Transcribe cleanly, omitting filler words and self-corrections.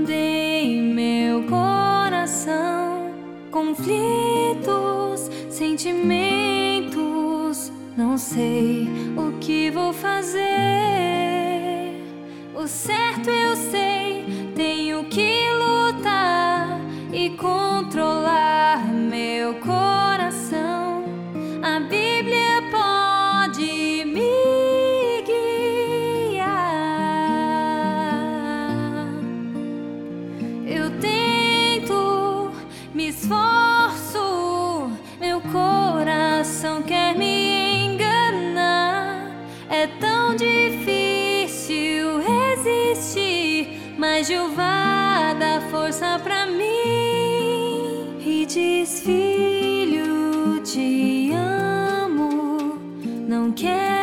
em meu coração conflitos, sentimentos. Não sei o que vou fazer. O certo eu sei, tenho que lutar e controlar meu coração. A Bíblia pode me guiar. Eu tento, me esforço, meu coração quer me enganar. É tão difícil resistir, mas Jeová dá força pra mim e diz: filho, te amo, não quero